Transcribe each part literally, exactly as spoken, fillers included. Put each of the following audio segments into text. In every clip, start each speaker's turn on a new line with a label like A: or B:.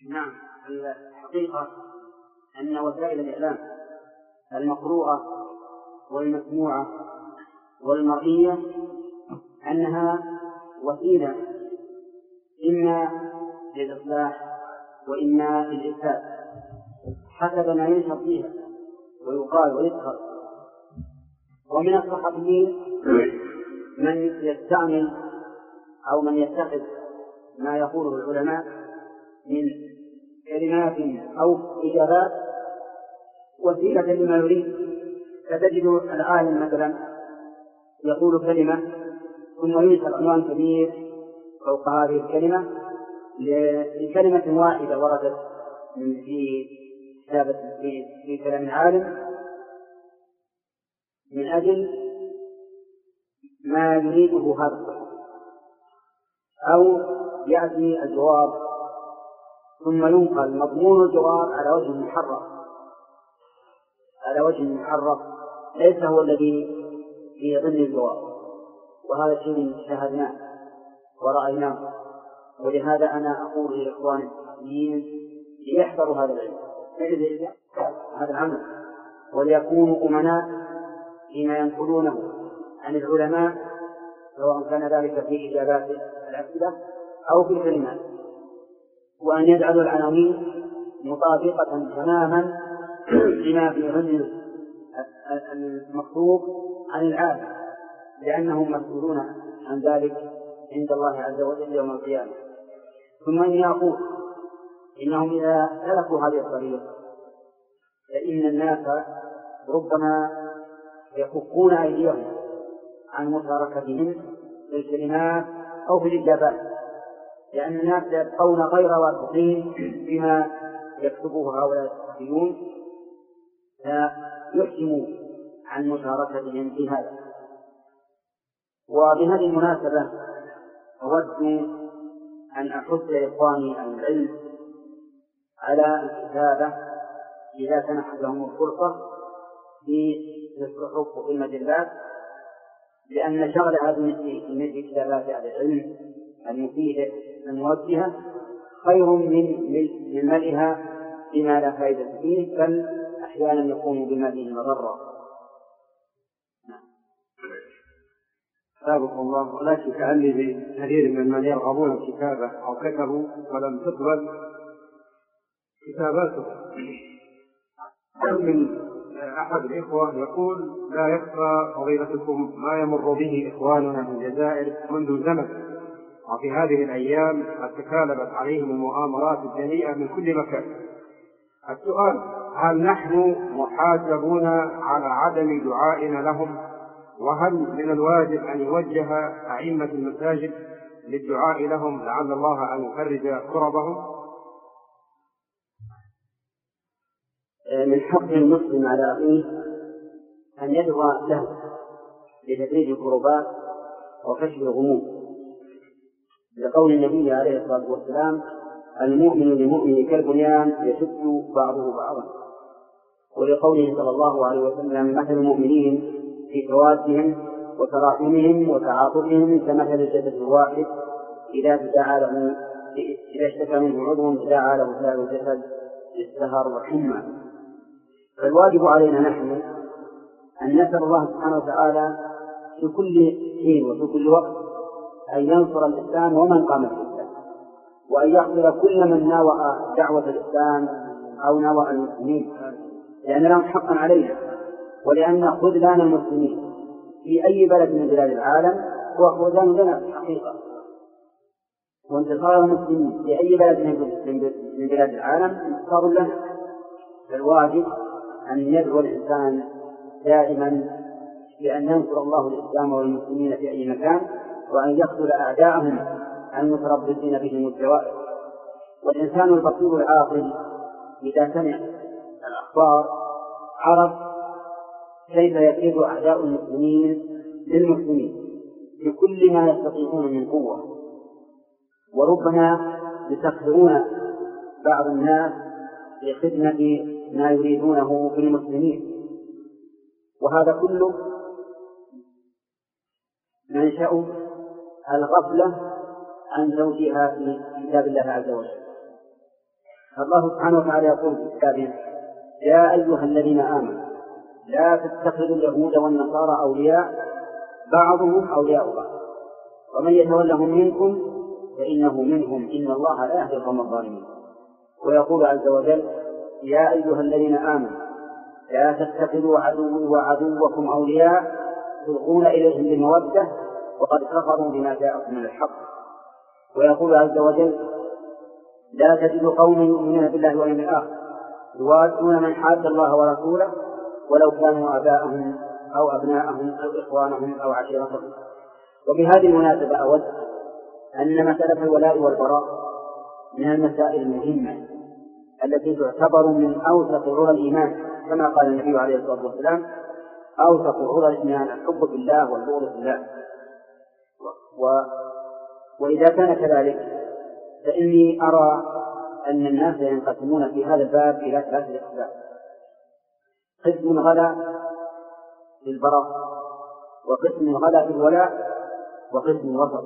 A: نعم، الحقيقة أن وسائل الإعلام المقروءة والمسموعة والمرئية أنها وسيلة إما للإصلاح وإما للإفساد حسب ما ينشر فيها ويقال ويذكر. ومن الصحفيين من يستعمل أو من يتخذ ما يقوله العلماء من كلمات أو إجابات وسيلة لما يريد. فتجد العالم مثلا يقول كلمة ثم ينشر عنوان كبير فوق هذه الكلمة لكلمة واحدة وردت من في كتابة في, في كلام العالم من أجل ما يريده هذا، أو يأتي الجواب ثم ينقل مضمون الجواب على وجه محرف على وجه محرف ليس هو الذي في ضمن الجواب، وهذا شيء شاهدناه ورأيناه. ولهذا أنا أقول لإخواني المسلمين ليحذروا هذا العلم هذا العمل وليكونوا أمناء فيما ينقلونه عن العلماء، سواء كان ذلك في إجابات الأسئلة أو في الكلمات، وأن يجعلوا العناوين مطابقة تماما لما في ضمن المطلوب عن العالم، لأنهم مسؤولون عن ذلك عند الله عز وجل يوم القيامة. ثم إني أقول إنهم إذا سلكوا هذه الطريق فإن الناس ربما يفكون أيديهم عن مشاركتهم في الكلمات أو في الإجابات، لأن الناس يبقون غير واثقين بما يكتبوه هؤلاء الصحفيون فيحكموا عن مشاركتهم في هذا. وبهذه المناسبة أود أن أحث إخواني عن العلم على الكتابة إذا سنحت لهم الفرصة في الصحف وفي المجلات، لأن شغل هذه مثل كتابات أهل العلم المفيدة الموجهة خير من من ملئها بما لا فائدة فيه، بل أحيانا يكون بما فيه مضرة.
B: سابق الله، ولكن كأني بكثير من من يرغبون الكتابة أو كتبوا ولم تقبل كتاباتهم. من أحد الإخوة يقول: لا يخفى فضيلتكم ما يمر به إخواننا من الجزائر منذ زمن، وفي هذه الأيام قد تكالبت عليهم المؤامرات الجريئة من كل مكان. السؤال: هل نحن محاسبون على عدم دعائنا لهم؟ وهل من الواجب أن يوجه أئمة المساجد للدعاء لهم لعل الله أن يفرج كربهم؟
A: من حق المسلم على أخيه أن يدعو له لتفريج الكربات وكشف الغموم، لقول النبي عليه الصلاة والسلام: المؤمن للمؤمن كالبنيان يشد بعضه بعضا، ولقوله صلى الله عليه وسلم: مثل المؤمنين في توادهم وتراحمهم وتعاطفهم كمثل الجسد الواحد إذا تداعى له إذا اشتكى منه عضو تداعى له سائر الجسد بالسهر والحمى. فالواجب علينا نحن أن نسأل الله سبحانه وتعالى في كل حين وفي كل وقت أن ينصر الإسلام ومن قام بالإسلام، وأن يغفر كل من ناوى دعوة الإسلام أو ناوى المسلمين، لأن لهم حقا علينا، ولأن خذلان المسلمين في أي بلد من بلاد العالم هو خذلان لنا في الحقيقة، وانتصار المسلمين في أي بلد من بلاد العالم انتصار لنا. فالواجب أن يدعو الإنسان دائما بأن ينصر الله الإسلام والمسلمين في أي مكان، وأن يقتل أعداءهم المتربصين بهم الدوائر. والإنسان البصير العاقل إذا سمع الأخبار عرف كيف يكيد أعداء المسلمين للمسلمين بكل ما يستطيعون من قوة، وربما يسخرون بعض الناس لخدمة ما يريدونه بالمسلمين، وهذا كله منشأ الغفلة عن توجيهها في كتاب الله عز وجل. الله سبحانه وتعالى يقول في كتابه: يا أيها الذين آمنوا لا تتخذوا اليهود والنصارى أولياء بعضهم أولياء بعض ومن يتولهم منكم فإنه منهم إن الله لا يهدي القوم الظالمين. ويقول عز وجل: يا أيها الذين آمنوا لا تتخذوا عدوي وعدوكم أولياء تلقون إليهم بالمودة وقد كفروا بما جاءكم من الحق. ويقول عز وجل: لا تجد قوما يؤمنون بالله واليوم الآخر يوادون من حاد الله ورسوله ولو كانوا آباءهم أو أبناءهم أو إخوانهم أو عشيرتهم. وبهذه المناسبة أود أن مسألة الولاء والبراء من المسائل المهمة التي تعتبر من أوسط عرى الإيمان، كما قال النبي عليه الصلاة والسلام: أوسط عرى الإيمان الحب بالله والبغض بالله. و... وإذا كان كذلك فإني أرى أن الناس ينقسمون في هذا الباب إلى ثلاثة أقسام: قسم غلا في البراء، وقسم غلا في الولاء، وقسم وسط.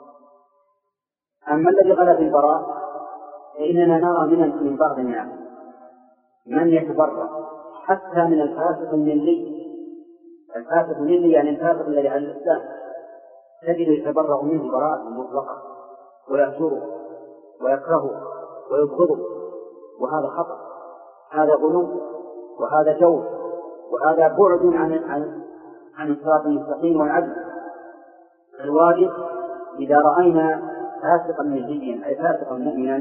A: أما الذي غلا في البراء فإننا نرى من من بعض الناس من يتبرأ حتى من الفاسق الملي. الفاسق الملي يعني الفاسق الذي على الإسلام تجد يتبرأ منه براءة مطلقة ويأسره ويكرهه ويبغضه، وهذا خطأ، هذا غلو، وهذا جور، وهذا بعد عن عن عن الصراط المستقيم والعدل. الواجب إذا رأينا فاسقا مليا أي فاسقا مؤمنا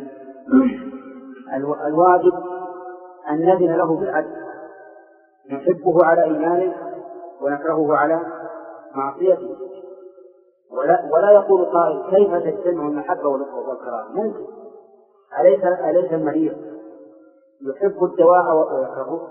A: الواجب أن نذن له بالعدل، نحبه على إيمانه ونكرهه على معصيته. ولا, ولا يقول قائل: كيف تجتمع المحبة والكراهة؟ ممكن. أليس أليس المريض يحب الدواء ويكرهه؟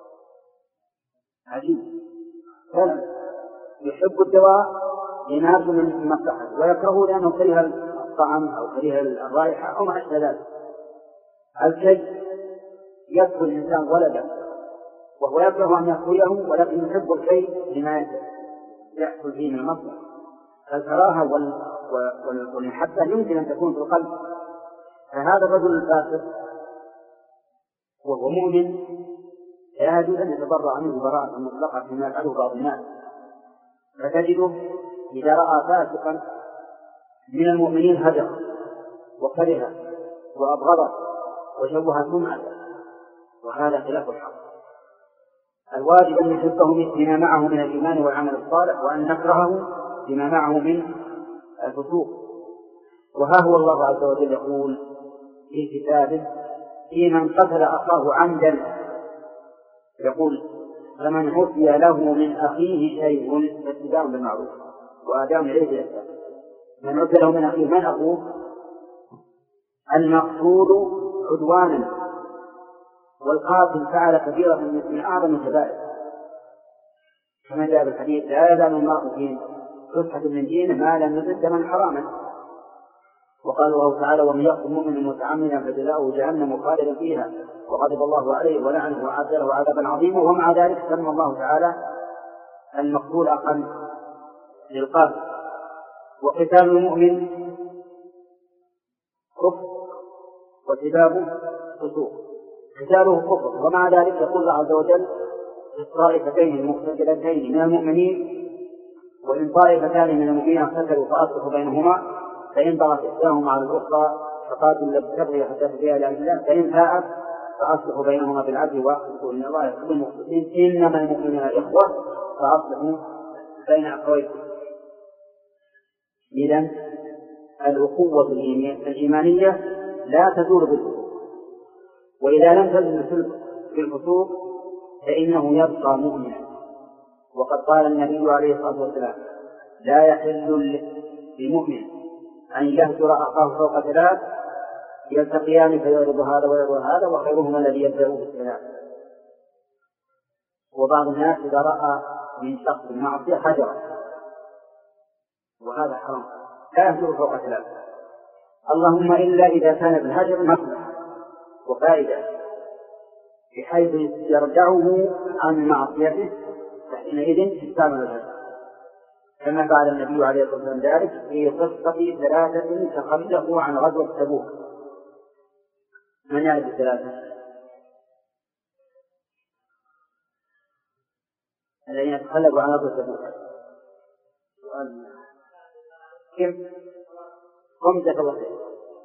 A: عجيب. فلا يحب الدواء ينال من مصلحته ويكرهه لأنه كره الطعم أو كره الرائحة أو ما أشبه ذلك. الكي يأكل الإنسان ولدا وهو يكره أن يأكله، ولكن يحب الكي لما يأكل فيه من المصلحة. الكراهة والمحبة يمكن أن تكون في القلب. فهذا الرجل الفاسق وهو مؤمن لا يجوز أن يتبرأ منه براءة مطلقة فيما يفعله بعض الناس. فتجده إذا رأى فاسقا من المؤمنين هجر وكره وأبغضه وشوه سمعه، وهذا خلاف الحق. الواجب أن نحبه بما معه من الإيمان والعمل الصالح، وأن نكرهه بما معه من الفسوق. وها هو الله عز وجل يقول في كتابه: في من قتل أخاه عمدا يقول: فمن عفي له من أخيه شيء فاتباع بالمعروف وأداء إليه بإحسان. من عفي له من أخيه، من أخوه؟ المقتول عدوانا، والقاتل فعل كبيرة من أعظم الكبائر، كما جاء بالحديث: لا يزال المرء في فسحة من دينه ما لم يزد دما حراما. وقال الله تعالى: ومن يقتل مؤمنا متعمدا فجزاؤه جهنم خالدا فيها وغضب الله عليه ولعنه وأعد له عذابا عظيما. ومع ذلك سمى الله تعالى المقتول أقل للقاتل. وقتال المؤمن كفر وسبابه فسوق، قتاله كفر. ومع ذلك يقول الله عز وجل في الطائفتين المقتتلتين من المؤمنين: وإن طائفتان من المؤمنين اقتتلوا فأصلحوا بينهما فإن بغت إحداهما على الأخرى فقاتلوا التي تبغي حتى تفيء إلى أمر الله فإن فاءت فأصلحوا بينهما بالعدل وأقسطوا إن الله يحب المقسطين إنما المؤمنون إخوة فأصلحوا بين أخويكم. إذن الأخوة الإيمانية لا تزول بالفسوق، وإذا لم تزل بالفسوق فإنه يبقى مؤمنا. وقد قال النبي عليه الصلاة والسلام: لا يحل للمؤمن أن يهجر أخاه فوق ثلاث يلتقيان فيعرض هذا ويعرض هذا وخيرهما الذي يبدأه بالثلاث. وبعض الناس إذا رأى من شخص المعصية هجر، وهذا حرام، لا يهجر فوق ثلاث، اللهم إلا إذا كان بالهجر مصلحة وفائدة بحيث يرجعه عن معصيته، فحينئذ استعمل الهجر، كما فعل النبي عليه الصلاة والسلام ذلك في قصة ثلاثة تخلفوا عن غزوة تبوك. من يعرف الثلاثة الذين تخلقوا عن أرض تبوك؟ كيف؟ خمسة وستة.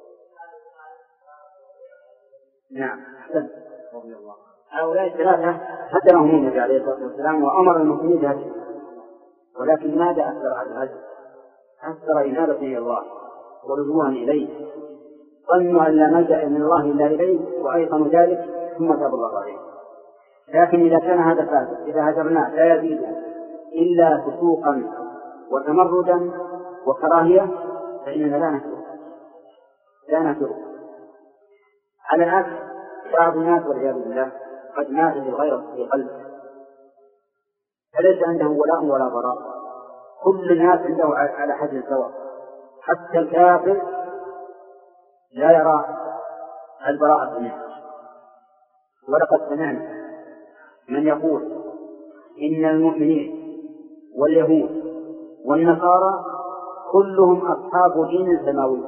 A: نعم أحسنت. هؤلاء الثلاثة حتى لهم النبي عليه الصلاة والسلام وأمر المسلمين بهذا، ولكن ماذا أثر على هذا؟ أثر إنابة إلى الله ورجوعا إليه، ظنوا أن لا ملجأ من الله إلا إليه وأيقنوا ذلك ثم تاب الله عليه. لكن إذا كان هذا فاسد إذا هجرناه لا يزيد إلا فسوقا وتمردا وكراهية فإننا لا نشره لا نشره على العكس بعض الناس والعياذ بالله قد ماتت الغيرة في قلبه فليس عنده ولاء ولا براء، كل الناس عنده على حد سواء، حتى الكافر لا يرى البراءة منه. ولقد سمعنا من يقول إن المؤمنين واليهود والنصارى كلهم أصحاب دين سماوي،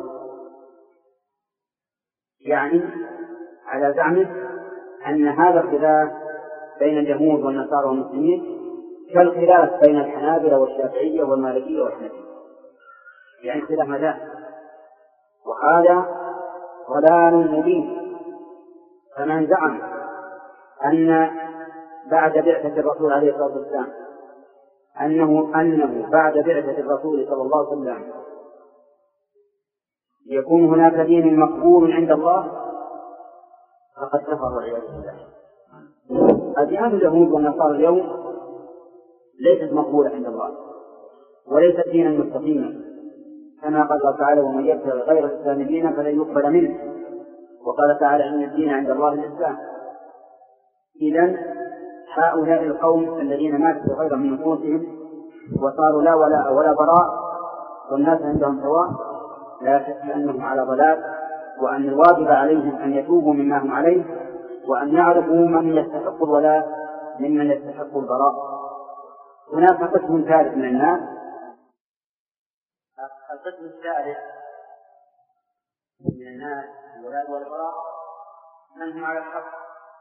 A: يعني على زعمه أن هذا الخلاف بين اليهود والنصارى والمسلمين كالخلاف بين الحنابلة والشافعية والمالكية والحنفية، يعني خلاف مذاهب، وهذا ضلال مبين. فمن زعم أن بعد بعثة الرسول عليه الصلاة والسلام أنه أنه بعد بعثة الرسول صلى الله عليه وسلم يكون هناك دين مقبول عند الله فقد كفر والعياذ بالله. أديان اليهود والنصارى اليوم ليست مقبولة عند الله وليست دينا مستقيما، كما قال الله تعالى ومن يبتغي غير الإسلام دينا فلن يقبل منه، وقال تعالى إن الدين عند الله الإسلام. إذن هؤلاء القوم الذين ماتوا غير من نفوسهم وصاروا لا ولاء ولا براء والناس عندهم سواء لا شك أنهم على ضلال، وأن الواجب عليهم أن يتوبوا مما هم عليه وأن يعرفوا من يستحق الولاء ممن يستحق البراء. هناك قسم ثالث من الناس، القسم الثالث من الناس الولاء والبراء من هم على الحق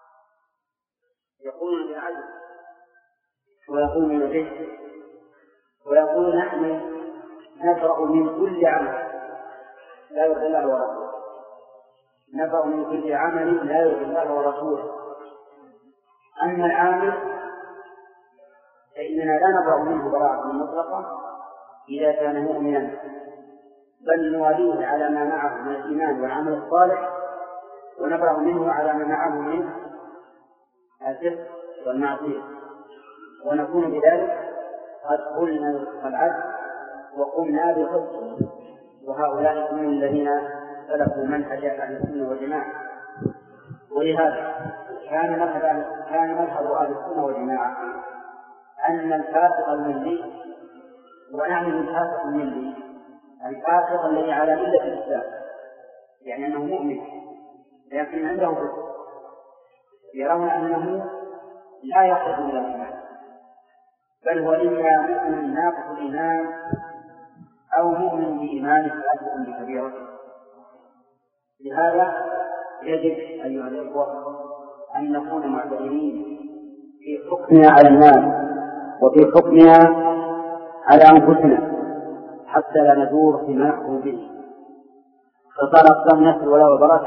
A: يقولون بالعدل ويقولون به ويقولون نحن نبرأ من كل عمل لا يرضي الله ورسوله، نبرأ من كل عمل لا يرضي الله ورسوله. أما العامل فإننا لا نبرأ منه براءة مطلقة إذا كان مؤمنا، بل نواليه على ما معه من الإيمان والعمل الصالح، ونبرأ منه على ما معه من الفسق والمعصية، ونكون بذلك قد قلنا العدل وقمنا بالقسط. وهؤلاء هم الذين سلكوا منهج أهل السنة والجماعة. ولهذا كان مذهب كان مذهب أهل السنة والجماعة أن الفاسق الملي، ونعني بالفاسق الملي الفاسق الذي على ملة الإسلام، يعني أنه مؤمن لكن عنده فسق، يرون أنه لا يخرج من الإيمان، بل هو إما مؤمن ناقص الإيمان أو مؤمن بإيمان فاسق بكبيرته. لهذا يجب أيها الإخوة أن نكون معتبرين في حكمنا على الناس وفي حكمنا على أنفسنا حتى لا ندور فيما نحكم به. فصار أقسام الناس الولاء والبراء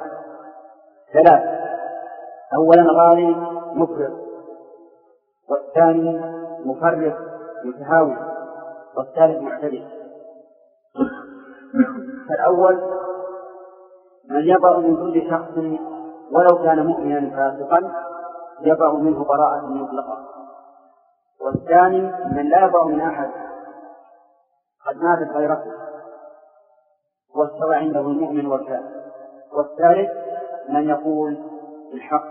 A: ثلاث: أولا غالي مفرط، والثاني مفرط متهاون، والثالث معتدل. فالأول من يبرأ من كل شخص ولو كان مؤمنا فاسقا يبرأ منه براءة مطلقة، والثاني من لا يبرأ من أحد قد ماتت غيرته واستوى عنده المؤمن والكافر، والثالث من يقول بالحق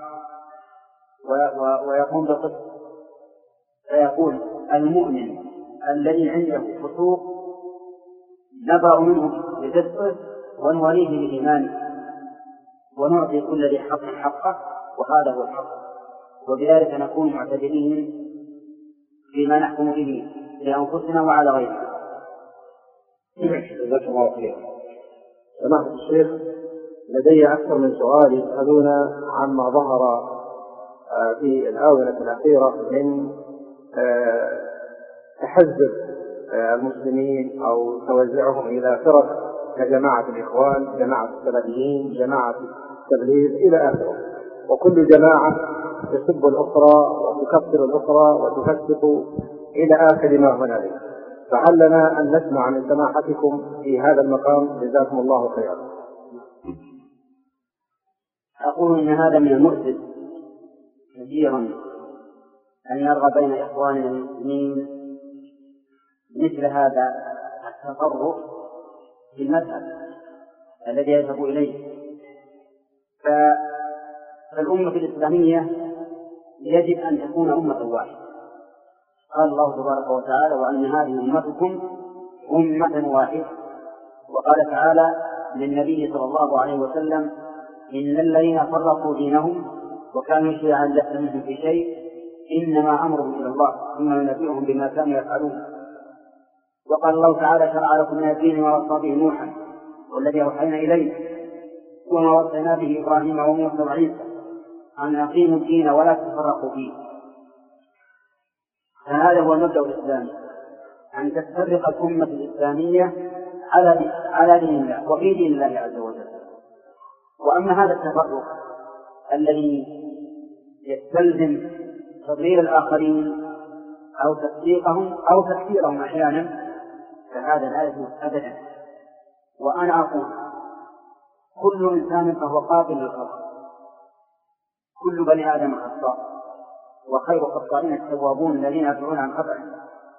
A: ويقوم بالقسط، فيقول المؤمن الذي عنده فسوق نبرأ منه بفسقه ونوليه بإيمانه ونعطي كل ذي حق حقه، وهذا هو الحق. وبذلك نكون معتدلين فيما نحكم به لأنفسنا وعلى غيرنا.
B: جزاك الله خيرا. سماحة الشيخ، لدي أكثر من سؤال يسألون عما ظهر في الآونة الأخيرة من تحزب المسلمين أو توزيعهم إلى فرق كجماعة الإخوان، جماعة السلفيين، جماعة التبليغ إلى آخره، وكل جماعة تسب الأخرى وتكفر الأخرى وتفسق إلى آخر ما هنالك. فهل لنا أن نسمع من سماحتكم في هذا المقام؟ جزاكم الله خيرا.
A: أقول إن هذا من المؤسف كثيرا أن نرغب بين إخواننا المسلمين مثل هذا التطرف في المذهب الذي يذهب إليه. فالأمة الإسلامية يجب أن تكون أمة واحدة. قال الله تبارك وتعالى: وأن هذه أمتكم أمة واحدة. وقال تعالى للنبي صلى الله عليه وسلم: إن الذين فرقوا دينهم وكانوا شيعا لست منهم في شيء إنما أمرهم إلى الله ثم ينبئهم بما كانوا يفعلون. وقال الله تعالى: شرع لكم من الدين ما وصى به نوحا والذي أوحينا إليه وما وصينا به إبراهيم وموسى وعيسى أن أقيموا الدين ولا تفرقوا فيه. فهذا هو المبدأ الإسلامي، أن تتفرق الأمة الإسلامية على على دين الله وفي دين الله عز وجل. وأما هذا التفرق الذي يستلزم تضليل الآخرين أو تفسيقهم أو تكفيرهم أحيانا فهذا لا يجوز أبدا. وأنا أقول: كل إنسان فهو قابل للخطأ، كل بني آدم خطاء، وخير الخطائين التوابون الذين يدعون عن خطأهم.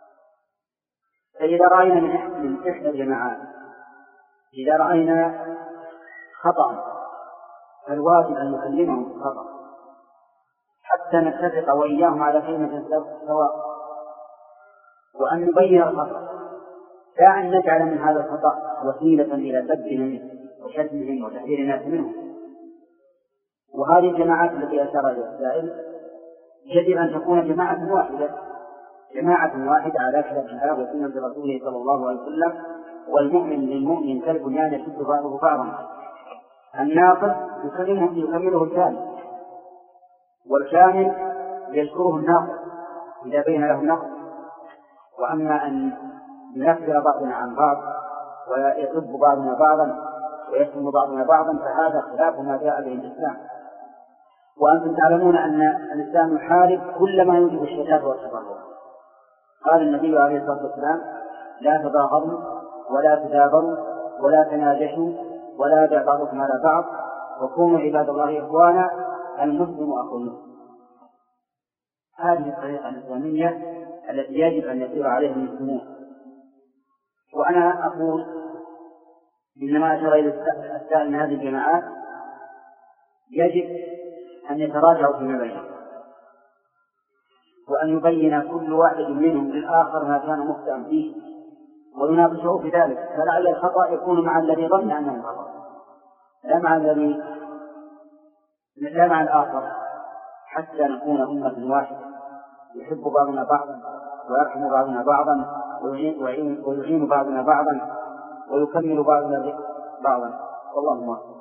A: فإذا رأينا من إحدى الجماعات إذا رأينا خطأ فالواجب أن نكلمهم الخطأ حتى نتفق وإياهم على كلمة سواء، وأن نبين الخطأ، لا أن نجعل من هذا الخطأ وسيلة إلى سبهم وشتمهم وتحذير الناس منهم. وهذه الجماعات التي أشار إليها السائل يجب أن تكون جماعة واحدة، جماعة واحدة على كتاب الله وسنة رسوله صلى الله عليه وسلم. والمؤمن للمؤمن كالبنيان يشد بعضه بعضا. الناقص يكمله الكامل، والكامل يشكره الناقص إذا بين له النقص. وأما أن نكفر بعضنا عن بعض ويسب بعضنا بعضا ويشتم بعضنا بعضا فهذا خلاف ما جاء به الإسلام. وأنتم تعلمون أن الإسلام يحارب كل ما يوجب الشتات والتباغض. قال النبي عليه الصلاة والسلام: لا تباغضوا ولا تدابروا ولا تناجشوا ولا يدع بعضكم على بعض وكونوا عباد الله إخوانا المسلم أخو المسلم. هذه الطريقة الإسلامية التي يجب أن يسير عليها المسلمون. وأنا أقول إنما أشار إلى السائل من هذه الجماعات يجب أن يتراجعوا فيما بينهم، وأن يبين كل واحد منهم للآخر ما كان مخطئا فيه ويناقشه في ذلك، فلعل الخطأ يكون مع الذي ظن أنه خطأ لا مع الذي لا مع الآخر، حتى نكون أمة واحدة يحب بعضنا بعضا ويرحم بعضنا بعضا ويعين, ويعين بعضنا بعضا ويكمل بعضنا بعضا. والله موفق.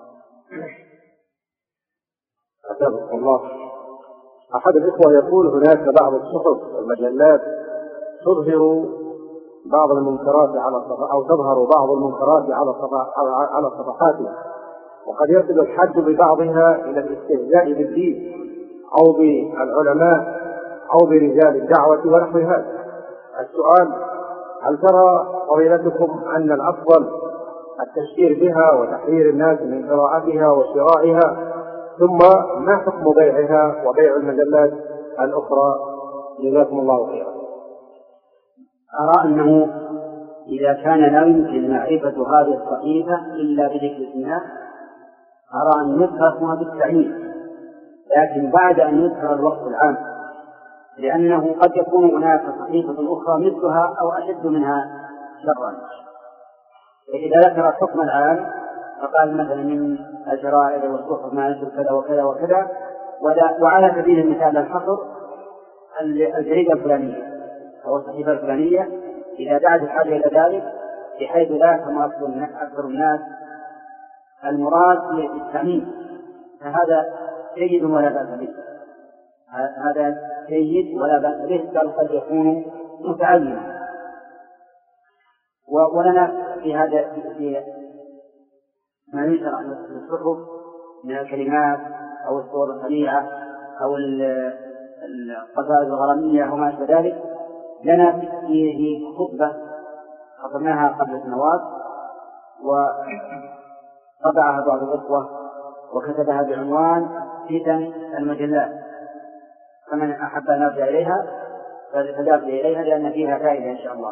B: أتابع الله. أحد الإخوة يقول: هناك بعض الصحف والمجلات تظهر بعض المنكرات على الصفحات أو تظهر بعض المنكرات على على صفحاتها، وقد يصل الحد ببعضها إلى الاستهزاء بالدين أو بالعلماء أو برجال الدعوة ونحو هذا. السؤال: هل ترى فضيلتكم أن الأفضل التشهير بها وتحذير الناس من قراءتها وشرائها، ثم ما حكم بيعها وبيع المجلات الأخرى؟ جزاكم الله خيرا.
A: أرى أنه إذا كان لا يمكن معرفة هذه الصحيفة إلا بذكر اسمها أرى أن يذكر اسمها بالتعيين، لكن بعد أن يذكر الوصف العام، لأنه قد يكون هناك صحيفة أخرى مثلها أو أشد منها شرا. فإذا ذكر الحكم العام فقال مثلا من الجرائد والصحف ما ينشر كذا وكذا وكذا، وعلى سبيل المثال الحصر الجريدة الفلانية أو الصحيفة الفلانية إذا دعت الحاجة إلى ذلك، بحيث لا يفهم أكثر الناس المراد بالتعميم، فهذا جيد ولا بأس به، هذا جيد ولا بأس به، بل قد يكون متعينا. ولنا في هذا في ما يشرع في الصحف من الكلمات أو الصور السريعة أو القصائد الغرامية وما أشبه ذلك، لنا فيه خطبة خطبناها قبل سنوات وطبعها بعض الأخوة وكتبها بعنوان فتن المجلات، فمن أحب أن يرجع إليها فليرجع إليها لأن فيها فائدة إن شاء الله.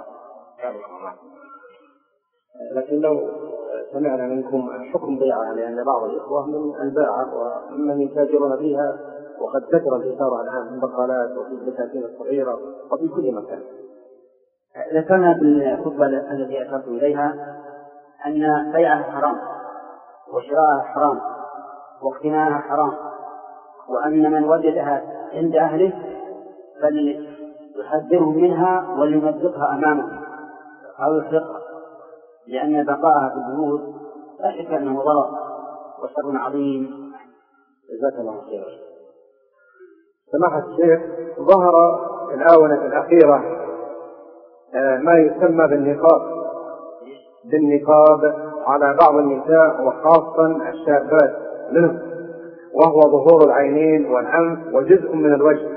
B: لكن لو سمعنا منكم حكم بيعها، لأن بعض الإخوة من الباعة ومن يتاجرون فيها، وقد كثر الإثارة الآن في البقالات وفي البساتين الصغيرة وفي كل مكان.
A: ذكرنا في الخطبة التي أشرت إليها أن بيعها حرام وشراءها حرام واقتناءها حرام، وأن من وجدها عند أهله فليحذرهم منها وليمزقها أمامه أو يحرقها، لأن بقاءها في البيوت لا شك أنه ضرر وشر عظيم.
B: جزاك الله خيرا. سماحة الشيخ، ظهر في الآونة الأخيرة ما يسمى بالنقاب بالنقاب على بعض النساء وخاصة الشابات منهم، وهو ظهور العينين والأنف وجزء من الوجه،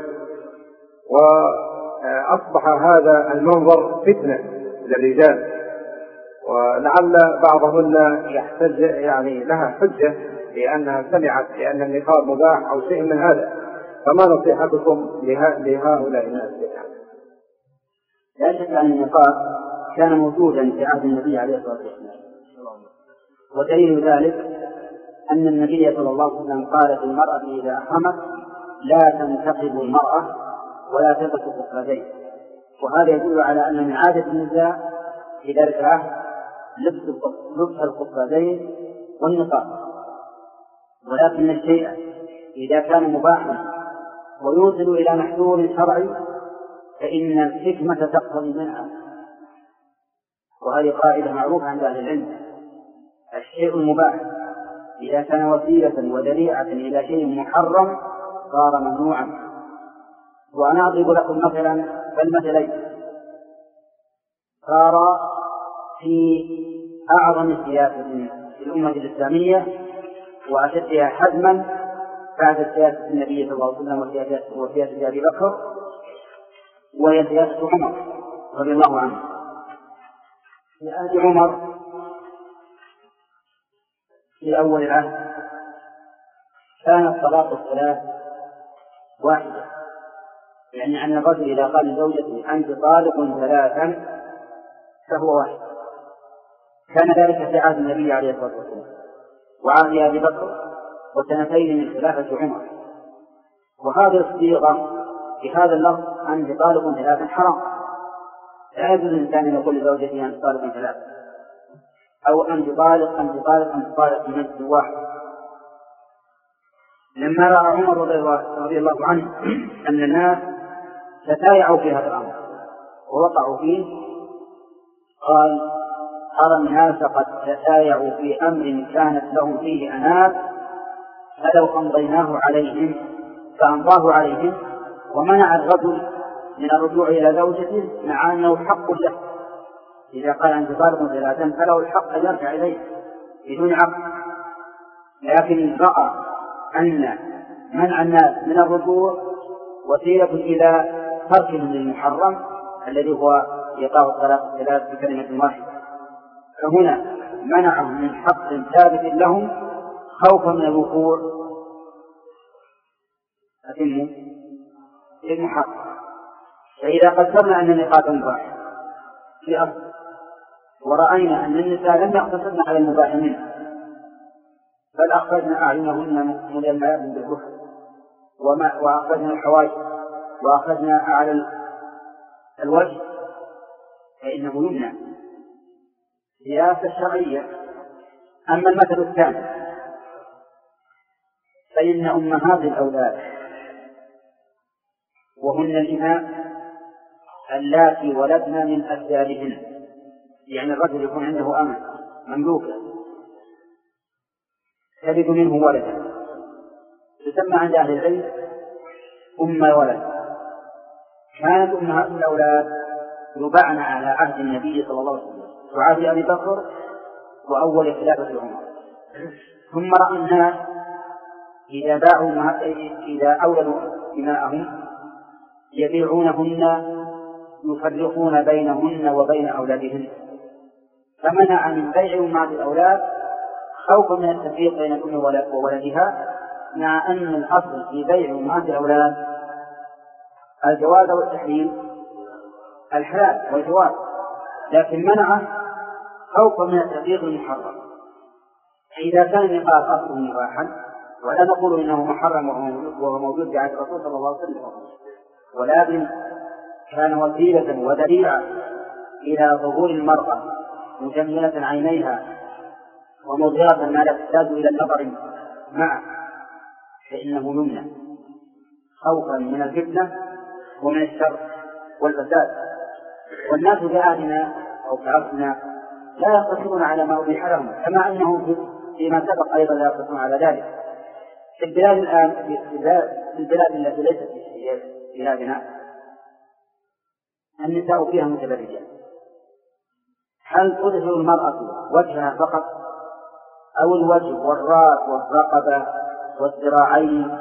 B: وأصبح هذا المنظر فتنة للرجال، ولعل بعضهن يحتج يعني لها حجة لأنها سمعت بأن النقاب مباح أو شيء من هذا، فما نصيحتكم لهؤلاء الناس؟
A: لا شك أن النقاب كان موجودا في عهد النبي عليه الصلاة والسلام، ودليل ذلك أن النبي صلى الله عليه وسلم قال في المرأة إذا أحرمت لا تنتقب المرأة ولا تلبس القفازين، وهذا يدل على أن من عادة النساء في ذلك العهد لبس القفازين والنقاب، ولكن الشيء إذا كان مباحا ويوصل إلى محذور شرعي فإن الحكمة تقتضي منها، وهذه قاعدة معروفة عند أهل العلم: الشيء المباح إذا كان وسيلة وذريعة إلى شيء محرم صار ممنوعا. وأنا أضرب لكم مثلا فالمثلين صار في أعظم سياسة في الأمة الإسلامية وأشدها حزما بعد سياسة النبي صلى الله عليه وسلم وسياسة أبي بكر، وهي سياسة عمر رضي الله عنه. في عهد عمر في أول العهد كان الطلاق الثلاث واحدة، يعني أن الرجل إذا قال لزوجته أنت طالق ثلاثا فهو واحد. كان ذلك في عهد النبي عليه الصلاة والسلام وعهد أبي بكر وسنتين من خلافة عمر، وهذه الصيغة بهذا اللفظ أنت طالق ثلاثا حرام، لا يجوز الإنسان أن يقول لزوجته أنت طالق ثلاثا أو أنت طالق أنت طالق أنت طالق من نفس واحد. لما رأى عمر رضي الله عنه أن الناس تتايعوا في هذا الأمر ووقعوا فيه قال أرى الناس قد تتايعوا في أمر كانت لهم فيه أنات فلو أمضيناه عليهم فأمضاه عليهم، ومنع الرجل من الرجوع إلى زوجته مع أنه حق له. إذا قال أنت طالق ثلاثا فله الحق أن يرجع إليه بدون عقد، لكن رأى أن منع الناس من الرجوع وسيلة إلى تركهم للمحرم الذي هو إيقاع الطلاق الثلاث بكلمة واحدة، فهنا منعهم من حق ثابت لهم خوفا من الوقوع في المحرم. فإذا قدرنا أن النقاب مباح في أصل ورأينا أن النساء لم يقتصرن على المباح منه بل أخرجنا أعينهن مجمعات بالكفر وأخرجنا الحواجب وأخرجنا أعلى الوجه، فإنه يمنع سياسة شرعية. أما المثل الثاني فإن أمهات الأولاد وهن الإماء اللاتي ولدن من أجدادهن، يعني الرجل يكون عنده أمة مملوكة تلد منه ولدا تسمى عند أهل العلم أم الولد. كانت أمهات الأولاد يباعن على عهد النبي صلى الله عليه وسلم وعهد أبي بكر وأول خلافة عمر. ثم رأى الناس إذا باعوا إذا أولدوا إماءهم يبيعونهن يفرقون بينهن وبين أولادهن، فمنع من بيع أمهات الأولاد خوفا من التفريق بين الأم وولدها، مع أن الأصل في بيع أمهات الأولاد الجواز والتحريم الحلال والجواز، لكن منعه خوفا من التفريق المحرم. إذا كان النقاش أصله مباحا ولا نقول إنه محرم وهو موجود بعد الرسول صلى الله عليه وسلم، ولكن كان وسيلة وذريعة إلى ظهور المرأة مجملة عينيها ومظهرة ما لا تحتاج إلى النظر معه، فإنه يمنع خوفا من الفتنة ومن الشر والفساد. والناس في عهدنا أو في عصرنا لا يقتصرون على ما أبيح لهم، كما أنهم فيما سبق أيضا لا يقتصرون على ذلك. في البلاد الآن في البلاد التي ليست في بلادنا النساء فيها متبرجات، هل تظهر المرأة وجهها فقط أو الوجه والرأس والرقبة والذراعين؟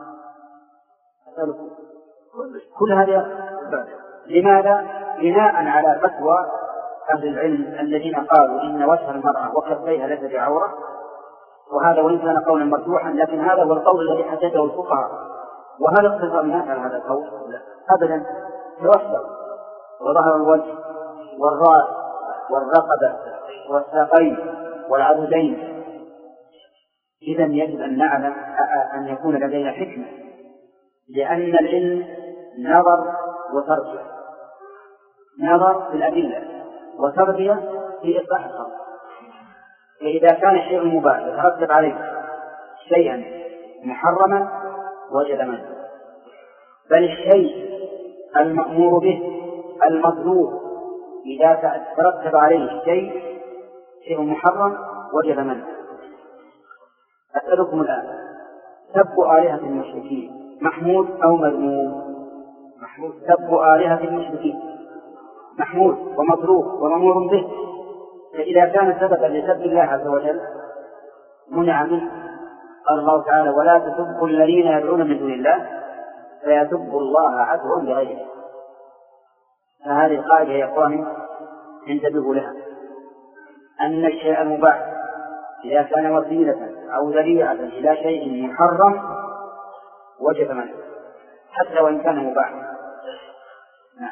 A: كل هذا لماذا؟ بناء على فتوى أهل العلم الذين قالوا إن وجه المرأة وكفيها ليس بعورة، وهذا وإن كان قولا مرجوحا لكن هذا هو القول الذي حدده الفقهاء. وهل اقتصر الناس على هذا القول؟ لا أبدا، توسع وظهر الوجه والرأس والرقبة والساقين والعضدين. إذا يجب أن نعلم أن يكون لدينا حكمة، لأن العلم نظر وترجيح، نظر في الأدلة وترجيح في إصلاح الخلق. فإذا كان الشيء المباح يترتب عليه شيئا محرما وجد منه، بل الشيء المأمور به المطلوب إذا ترتب عليه شيء شيء محرم وجد منه. أسألكم الآن، سب آلهة المشركين محمود أو مذموم؟ محمود. سب آلهة المشركين محمود ومطلوب ومأمور به، فإذا كان سببا لسب الله عز وجل منع منه. قال الله تعالى: ولا تسبوا الذين يدعون من دون الله فيسبوا الله عدوا بغيره. فهذه القاعدة يا إخواني انتبهوا لها، أن الشيء المباح إذا كان وسيلة أو ذريعة إلى شيء محرم وجب منه حتى وإن كان مباحا. نعم.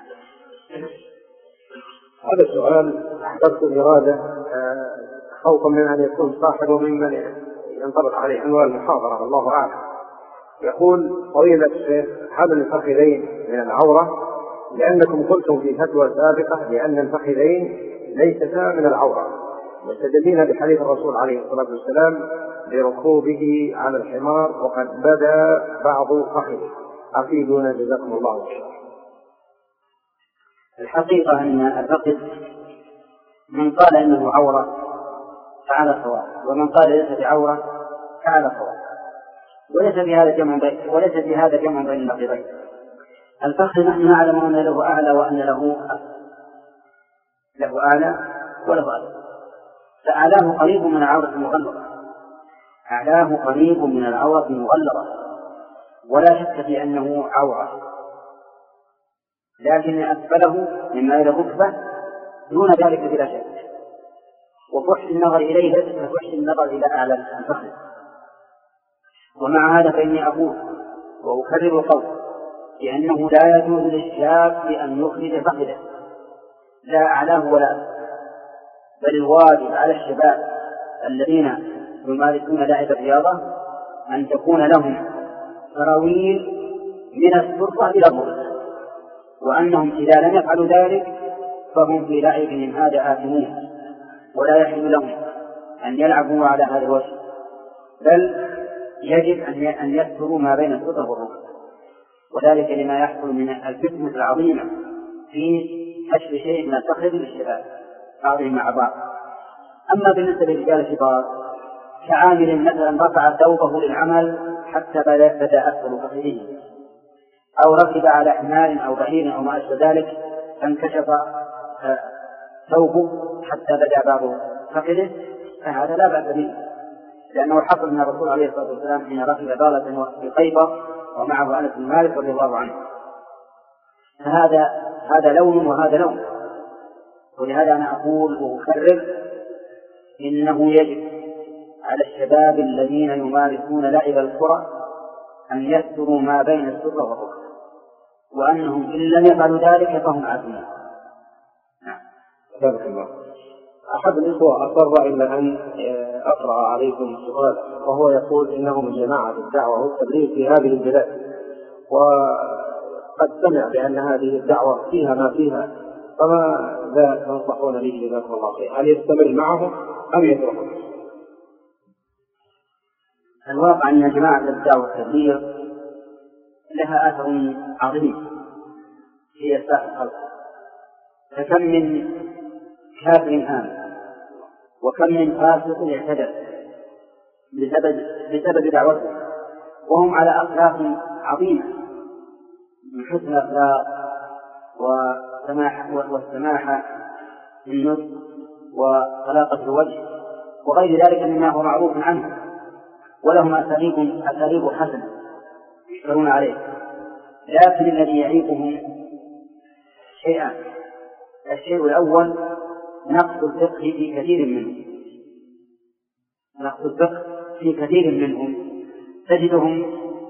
B: هذا السؤال أحببت إرادة خوفا من أن يكون صاحبه ممن ينطبق عليه عنوان المحاضرة والله أعلم. يقول: فضيلة الشيخ، هل الفخذين من العورة؟ لأنكم قلتم في فتوى سابقة بأن الفخذين ليستا من العورة، مستدلين بحديث الرسول عليه الصلاة والسلام بركوبه على الحمار وقد بدا بعض فخذه. أفيدونا جزاكم الله خيرا.
A: الحقيقة أن الفخذ من قال إنه عورة فعلى صواب، ومن قال ليس بعورة فعلى صواب، وليس في هذا جمع بين وليس في هذا جمع بين النقيضين. الفخذ نحن نعلم أن له أعلى وأن له له أعلى وله أعلى، فأعلاه قريب من العورة المغلظة، أعلاه قريب من العورة المغلظة، ولا شك في أنه عورة، لكن أسفله مما إلى الركبة دون ذلك بلا شك. وفحش النظر إليه ليس كفحش النظر إلى أعلى الفخذ. ومع هذا فإني أقول وأكرر القول بأنه لا يجوز للشاب أن يخرج فخذه لا أعلاه ولا أسفله، بل الواجب على الشباب الذين يمارسون لعب الرياضة أن تكون لهم سراويل من السرة إلى الركبة، وأنهم إذا لم يفعلوا ذلك فهم في لعبهم هذا آثمون، ولا يحل لهم أن يلعبوا على هذا الوجه، بل يجب أن يستروا ما بين السرة والركبة، وذلك لما يحصل من الفتنة العظيمة في حشر شيء من الفخذ للشباب بعضهم مع بعض. أما بالنسبة للرجال الكبار كعامل مثلا رفع ثوبه للعمل حتى بدا أسفل فخذه، أو ركب على حمار أو بعير أو ما أشبه ذلك فانكشف ثوبه حتى بدا بعض فخذه، فهذا لا بأس به، لأنه حصل من الرسول عليه الصلاة والسلام حين ركب ضالة في خيبر ومعه أنس بن مالك رضي الله عنه. فهذا هذا لون وهذا لون. ولهذا أنا أقول وأكرر إنه يجب على الشباب الذين يمارسون لعب الكرة أن يستروا ما بين السرة والركبة، وأنهم إن لم يفعلوا ذلك فهم عاصمون.
B: بارك الله. أحد الإخوة أصر إلا أن أقرأ عليكم سؤال، وهو يقول إنه من جماعة الدعوة والتبليغ في هذه البلاد، وقد سمع بأن هذه الدعوة فيها ما فيها، فماذا تنصحون به جزاكم الله خير؟ هل يستمر معهم أم يتركه؟
A: الواقع أن جماعة الدعوة والتبليغ لها أثر عظيم في إصلاح الخلق، فكم من كافر آمن وكم من فاسق اعتدل بسبب بسبب دعوته، وهم على أخلاق عظيمة من حسن الأخلاق والسماحة والسماحة في النطق وطلاقة الوجه وغير ذلك مما هو معروف عنه، ولهم أساليب أساليب حسنة يشترون عليه. لكن الذي يعيقهم شيئان: الشيء الأول نقص الفقه في كثير منهم، نقص الفقه في كثير منهم تجدهم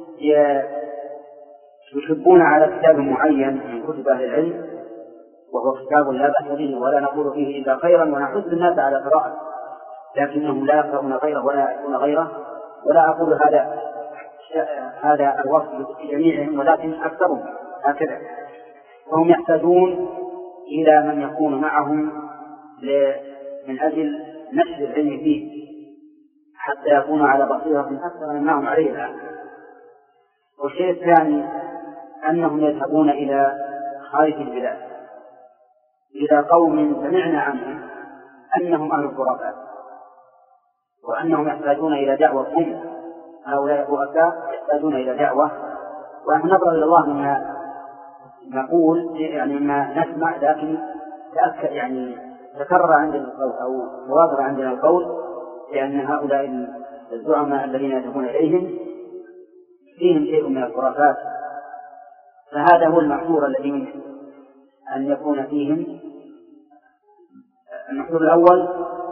A: يشبون على كتاب معين من كتب أهل العلم، وهو كتاب لا بأس به ولا نقول فيه إلا خيرا ونحث الناس على قراءته، لكنهم لا يقرؤون غيره ولا يعرفون غيره. ولا أقول هذا هذا الوصف لجميعهم، ولكن أكثرهم هكذا، فهم يحتاجون إلى من يكون معهم من أجل نشر العلم فيه حتى يكونوا على بصيرة أكثر مما هم عليه الآن. والشيء الثاني أنهم يذهبون إلى خارج البلاد إلى قوم سمعنا عنهم أنهم أهل الخرافات وأنهم يحتاجون إلى دعوة هم، هؤلاء الرؤساء يحتاجون إلى دعوة، ونحن نظر إلى الله مما نقول يعني ما نسمع، لكن تأكد يعني تكرر عندنا القول أو تواتر عندنا القول لأن هؤلاء الزعماء الذين يذهبون إليهم فيهم شيء من الخرافات، فهذا هو المحظور الذي يمكن أن يكون فيهم. المحظور الأول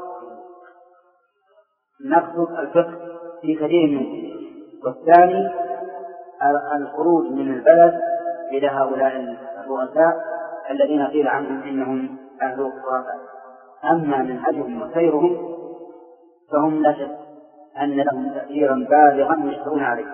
A: نقص الفقه في كثير منه، والثاني الخروج من البلد إلى هؤلاء الرؤساء الذين قيل عنهم إنهم أهل الخرافات. أما منهجهم وسيرهم فهم لا شك أن لهم تأثيرا بالغا يشترون عليه.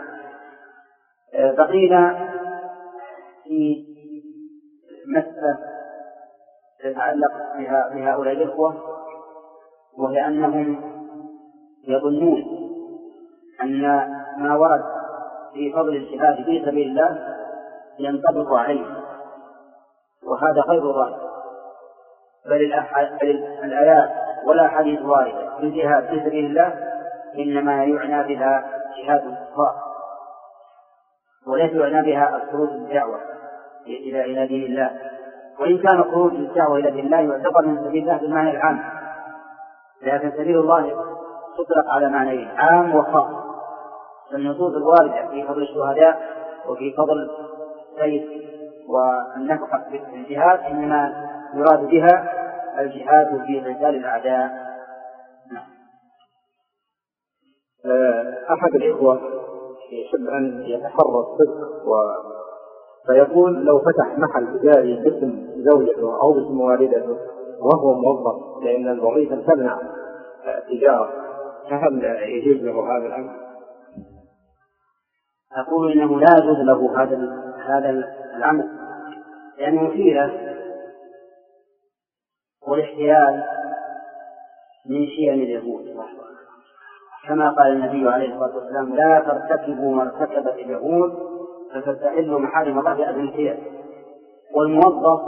A: بقينا في مسألة تتعلق بهؤلاء الإخوة، وهي أنهم يظنون أن ما ورد في فضل الجهاد في سبيل الله ينطبق عليه، وهذا غير ظاهر، بل الآيات ولا حديث واردة في الجهاد في سبيل الله إنما يعنى بها جهاد الكفار، وليس يعنى بها الخروج للدعوة إلى إلى دين الله. وإن كان خروج للدعوة إلى دين الله يعتبر من سبيل الله بالمعنى العام، لكن سبيل الله تطلق على معنيين: عام وخاص. فالنصوص الواردة في فضل الشهداء وفي فضل السيف والنفقة في الجهاد إنما يراد بها الجهاد في قتال الأعداء.
B: أحد الإخوة يحب أن يتحرى الصدق و... فيقول لو فتح محل تجاري باسم زوجته أو باسم والدته وهو موظف، لأن الوظيفة تمنع تجارة، فهل يجوز له هذا الأمر؟
A: أقول إنه لا يجوز له هذا هذا العمل، لأنه حيلة والاحتيال من شيم اليهود، كما قال النبي عليه الصلاة والسلام: لا ترتكبوا ما ارتكبت اليهود فتستحلوا محارم الله بأذن الحيل. والموظف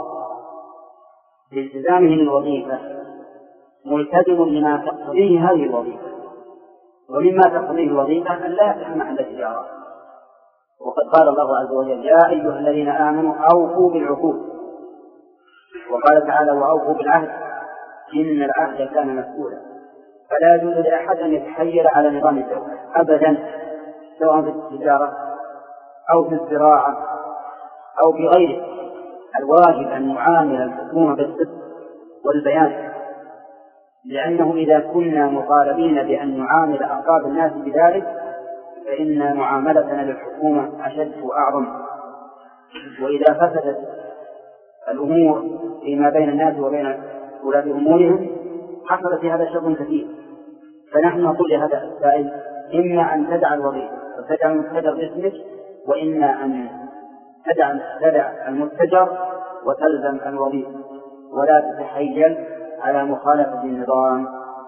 A: بالتزامه للوظيفة ملتزم لما تقتضيه هذه الوظيفة، ومما تقتضيه الوظيفة أن لا يفتح محل التجارة. وقد قال الله عز وجل: يا أيها الذين آمنوا أوفوا بالعقود. وقال تعالى: وأوفوا بالعهد إن العهد كان مسؤولا. فلا يجوز لأحد أن يتحيل على نظام الدولة أبدا، سواء في التجارة أو في الزراعة أو في غيره. الواجب أن نعامل الحكومة بالصدق والبيان، لأنه إذا كنا مطالبين بأن نعامل أفراد الناس بذلك فإن معاملتنا للحكومة أشد وأعظم. وإذا فسدت الأمور فيما بين الناس وبين ولاة أمورهم حصل في هذا شر كثير. فنحن نقول لهذا السائل: إما أن تدع الوظيفة وتدع المتجر باسمك، وإما أن تدع, تدع المتجر وتلزم الوظيفة، ولا تتحيل على مخالفة النظام.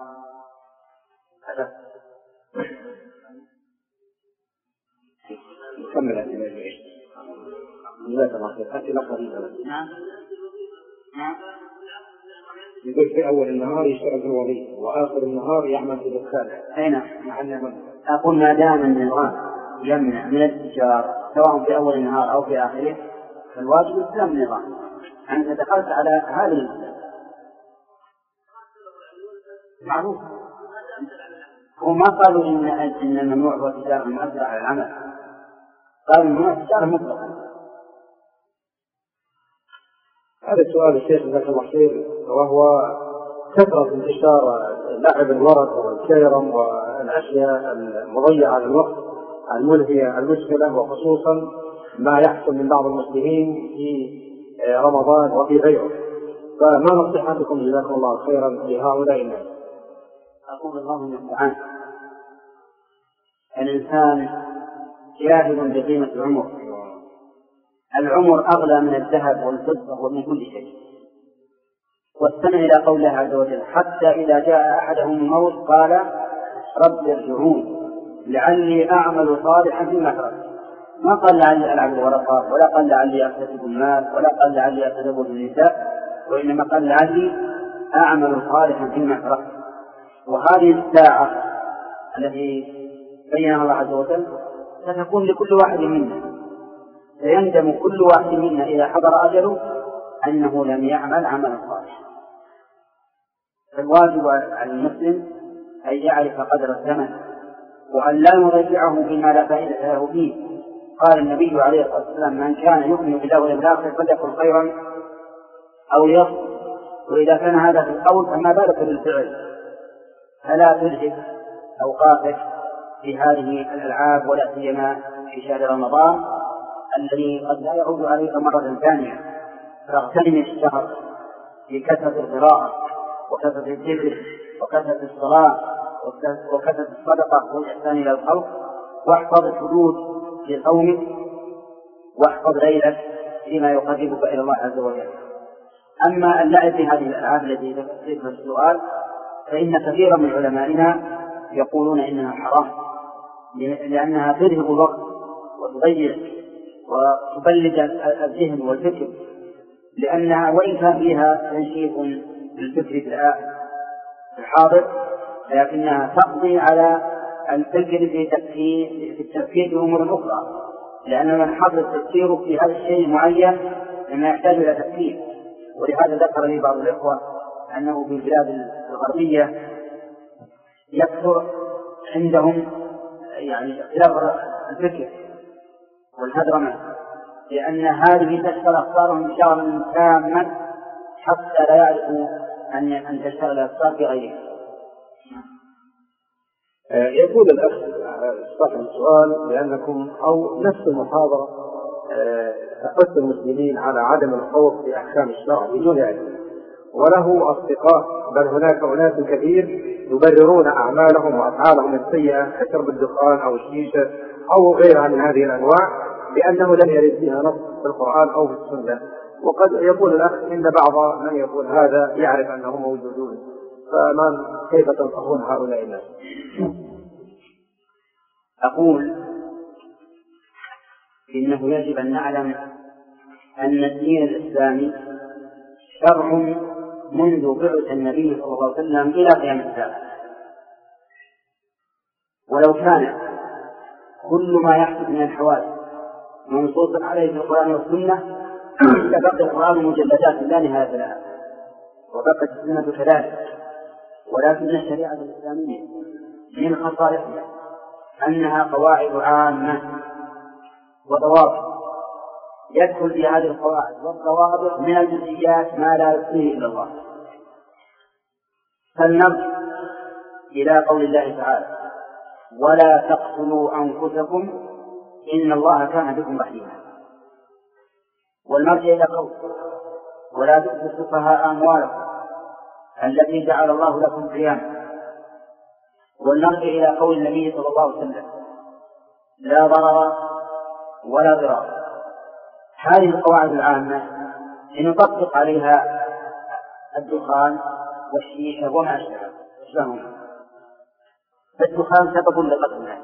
A: هذا
B: نكمل أسئلة أسئلة خفيفة.
A: نعم نعم.
B: يقول في أول النهار يشتغل في الوظيفة وآخر النهار يعمل في الدكان.
A: أين؟ أقول ما دام النظام يمنع من التجارة سواء في أول النهار أو في آخره فالواجب التزام النظام. أنت دخلت على هذا المسألة معروف. وما قالوا إن إن الممنوع هو التجارة المؤثرة على العمل، قالوا الممنوع التجارة مطلقا.
B: هذا السؤال الشيخ جزاك الله خير، وهو كثرة انتشار لعب الورق والكيرم والأشياء المضيعة للوقت الملهية المشكلة، وخصوصا ما يحصل من بعض المسلمين في رمضان وفي غيره. فما نصيحتكم جزاكم الله خيرا لهؤلاء الناس؟
A: أقول الله المستعان. الإنسان جاهل بقيمة العمر. العمر أغلى من الذهب والفضة ومن كل شيء. واستمع إلى قول الله عز وجل: حتى إذا جاء أحدهم الموت قال رب ارجعون لعلي أعمل صالحا فيما تركت. ما قال لعلي ألعب الورقة، ولا قال لعلي أكتسب المال، ولا قال لعلي أتزوج النساء، وإنما قال لعلي أعمل صالحا فيما تركت. وهذه الساعة التي بينها الله عز وجل ستكون لكل واحد منا، سيندم كل واحد منا إذا حضر أجله أنه لم يعمل عملا صالحا. فالواجب على المسلم أن يعرف قدر الزمن وأن لا يضيعه بما لا فائدة له فيه. قال النبي عليه الصلاة والسلام: من كان يؤمن بالله واليوم الآخر فليقل خيرا أو ليصمت. وإذا كان هذا في القول فما بالك بالفعل. فلا تلهك أوقاتك في هذه الألعاب، ولا سيما في شهر رمضان الذي قد لا يعود عليك مرة ثانية. فاغتنم الشهر في كثرة القراءة وكثرة الذكر وكثرة الصلاة وكثرة الصدقة والإحسان إلى الخلق، واحفظ الحدود في صومك، واحفظ ليلك فيما يقربك إلى الله عز وجل. أما اللعب في هذه الألعاب التي ذكرت السؤال فإن كثيرا من علمائنا يقولون إنها حرام، لأنها تذهب الوقت وتضيع وتبلد الذهن والفكر، لأنها وإن كان فيها تنشيط للفكر في الحاضر لكنها تقضي على الفكر في تفكير في التفكير في أمور أخرى، لأن من حضر التفكير في هذا الشيء معين لما يحتاج إلى تفكير. ولهذا ذكر لي بعض الإخوة أنه في البلاد الغربية يكثر عندهم يعني اختلاف الفكر والهدرمة، لأن هذه تشغل أفكارهم بشغل تاما حتى لا يعرفوا أن أن تشتغل الأفكار بغيرها.
B: يقول الأخ صاحب السؤال بأنكم أو نفس المحاضرة تحث المسلمين على عدم الخوض في أحكام الشرع بدون علم، وله أصدقاء بل هناك أناس كثير يبررون أعمالهم وأفعالهم السيئة كشرب الدخان أو الشيشة أو غيرها من هذه الأنواع بأنه لم يرد فيها نص في القرآن أو في السنة. وقد يقول الأخ إن بعض من يقول هذا يعرف أنهم موجودون، فما كيف تنصحون هؤلاء الناس؟
A: أقول إنه يجب أن نعلم أن الدين الإسلامي شرع منذ بعث النبي صلى الله عليه وسلم إلى قيام الساعة، ولو كان كل ما يحدث من الحوادث منصوص عليه في القرآن والسنة لبقي القرآن مجلدات لا نهاية لها وبقت السنة كذلك، ولكن الشريعة الإسلامية من خصائصها أنها قواعد عامة وضوابط، يدخل في هذه القواعد والضوابط من الجزئيات ما لا يحصيه إلا الله. فلنرجع إلى قول الله تعالى: ولا تقتلوا أنفسكم إن الله كان بكم رحيما. والمرجع إلى قول: ولا تؤتوا السفهاء أموالكم التي جعل الله لكم قياما. والمرجع إلى قول النبي صلى الله عليه وسلم: لا ضرر ولا ضرار. هذه القواعد العامة نطبق عليها الدخان والشيشة وما أشبههما. فالدخان سبب لقتل الناس،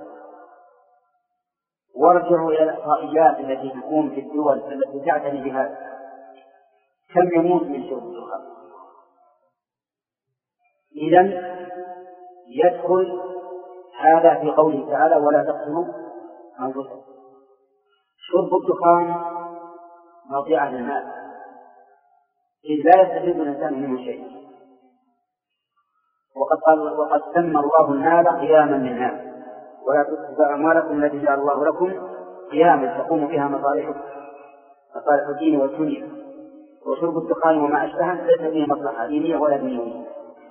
A: وارجعوا إلى الإحصائيات التي تكون في الدول التي تعتني بهذا، كم يموت من شرب الدخان. إذن يدخل هذا في قوله تعالى: ولا تقتلوا أنفسكم. شرب الدخان مضيعة للمال، إذ لا يستفيد الإنسان منه شيء، وقد قال: وقد سمى الله المال قياما للناس ولا تؤتوا أموالكم التي جعل الله لكم قياما تقوم بها مصالحكم مصالح الدين والدنيا. وشرب الدخان وما أشبهه ليس فيه مصلحة دينية ولا دنيوية.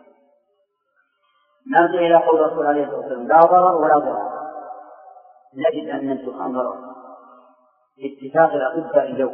A: نرجع إلى قول الرسول عليه الصلاة والسلام: لا ضرر ولا ضرر. نجد أن الدخان ضرر باتفاق الأطباء اليوم،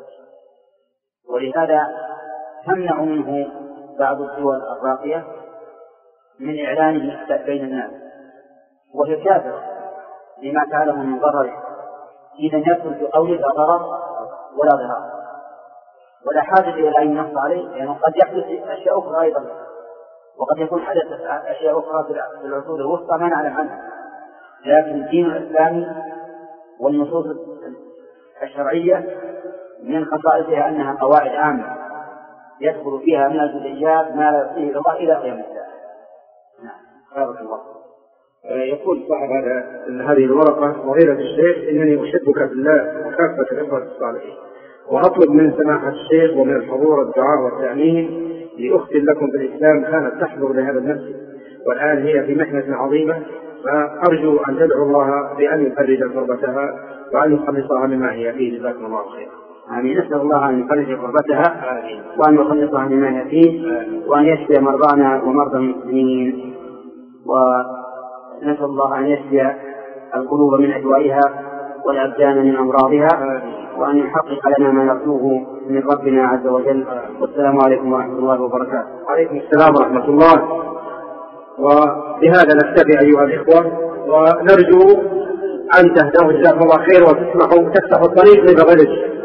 A: ولهذا تمنع منه بعض الدول الراقية من إعلانه بين الناس، وهي كافرة لما تعلم من ضرره. إذا يدخل في قوله: لا ضرر ولا ضرار، ولا حاجة إلى أن ينص عليه، لأنه يعني قد يحدث أشياء أخرى أيضا، وقد يكون حدثت أشياء أخرى في العصور الوسطى ما نعلم عنها. لكن الدين الإسلامي والنصوص الشرعية من خصائصها أنها قواعد عامة يدخل فيها من الجزئيات ما لا يصيه إلى الله إلى قيام الساعة. نعم. بارك الله.
B: يقول صاحب هذه الورقة: فضيلة الشيخ، إنني أحبك في الله وكافة الإخوة الصالحين، وأطلب من سماحة الشيخ ومن الحضور الدعاء والتأمين لأخت لكم في الإسلام كانت تحضر لهذا المسجد والآن هي في محنة عظيمة، فأرجو أن تدعو الله بأن يفرج كربتها وأن يخلصها مما هي فيه. جزاكم الله خيرا.
A: آمين. نسأل الله أن يفرج كربتها وأن يخلصها مما هي فيه، وأن يشفي مرضانا ومرضى المسلمين، ونسأل الله أن يشفي القلوب من أدوائها والأبدان من أمراضها، وأن يحقق لنا ما نرجوه من ربنا عز وجل. والسلام عليكم ورحمة الله وبركاته.
B: عليكم السلام ورحمة الله. وبهذا نكتفي أيها الإخوة، ونرجو أن تهدوا جزاكم الله خير وتسمحوا تفتحوا الطريق لبغلج.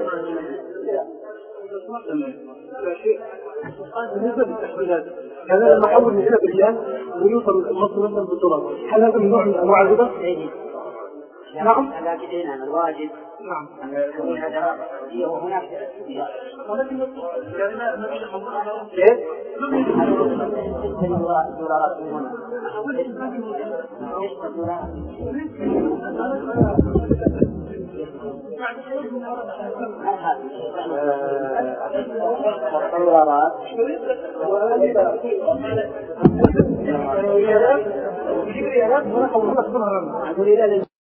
C: بالنسبة للتحويلات، هذا لما حول من هنا بالريال ويوصل مصر مثلا بالدولار، هل هذا من نوع من أنواع الربا؟
A: نعم. لكن الواجب
C: نعم
A: أن يكون هذا وهناك
C: ولكن
A: كيف؟ الدولارات هنا الدولارات